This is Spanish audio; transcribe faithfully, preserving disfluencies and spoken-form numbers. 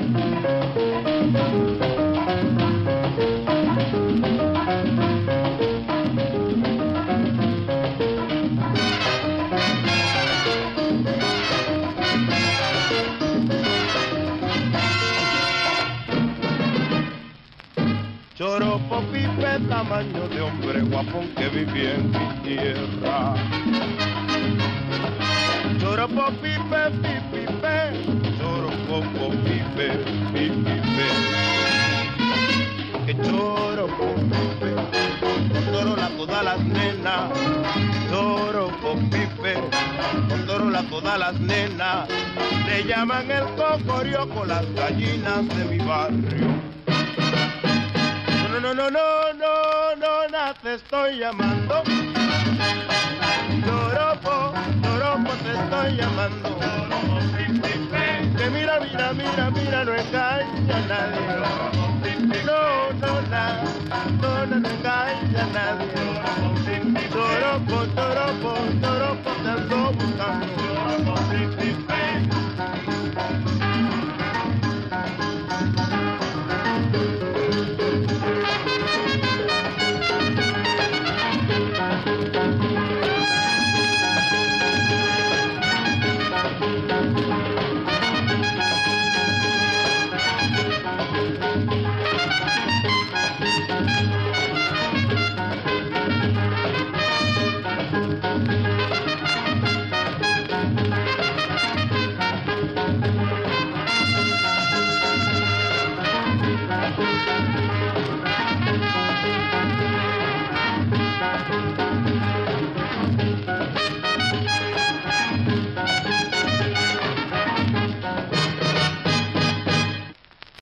Choropo pipe, tamaño de hombre guapón que vivía en mi tierra. Choropo pipe, pipipe, choropo pipe, pipipe. Que choropo pipe, condorola todas las nenas. Choropo pipe, condorola todas las nenas. Le llaman el cocorioco las gallinas de mi barrio. No, no, no, no, no, no, te estoy llamando. Choropo, choropo, te estoy llamando. Que mira, mira, mira, mira, no engaña a nadie. No, no, na, no, no, no engaña a nadie. Choropo, choropo, choropo, te ando buscando.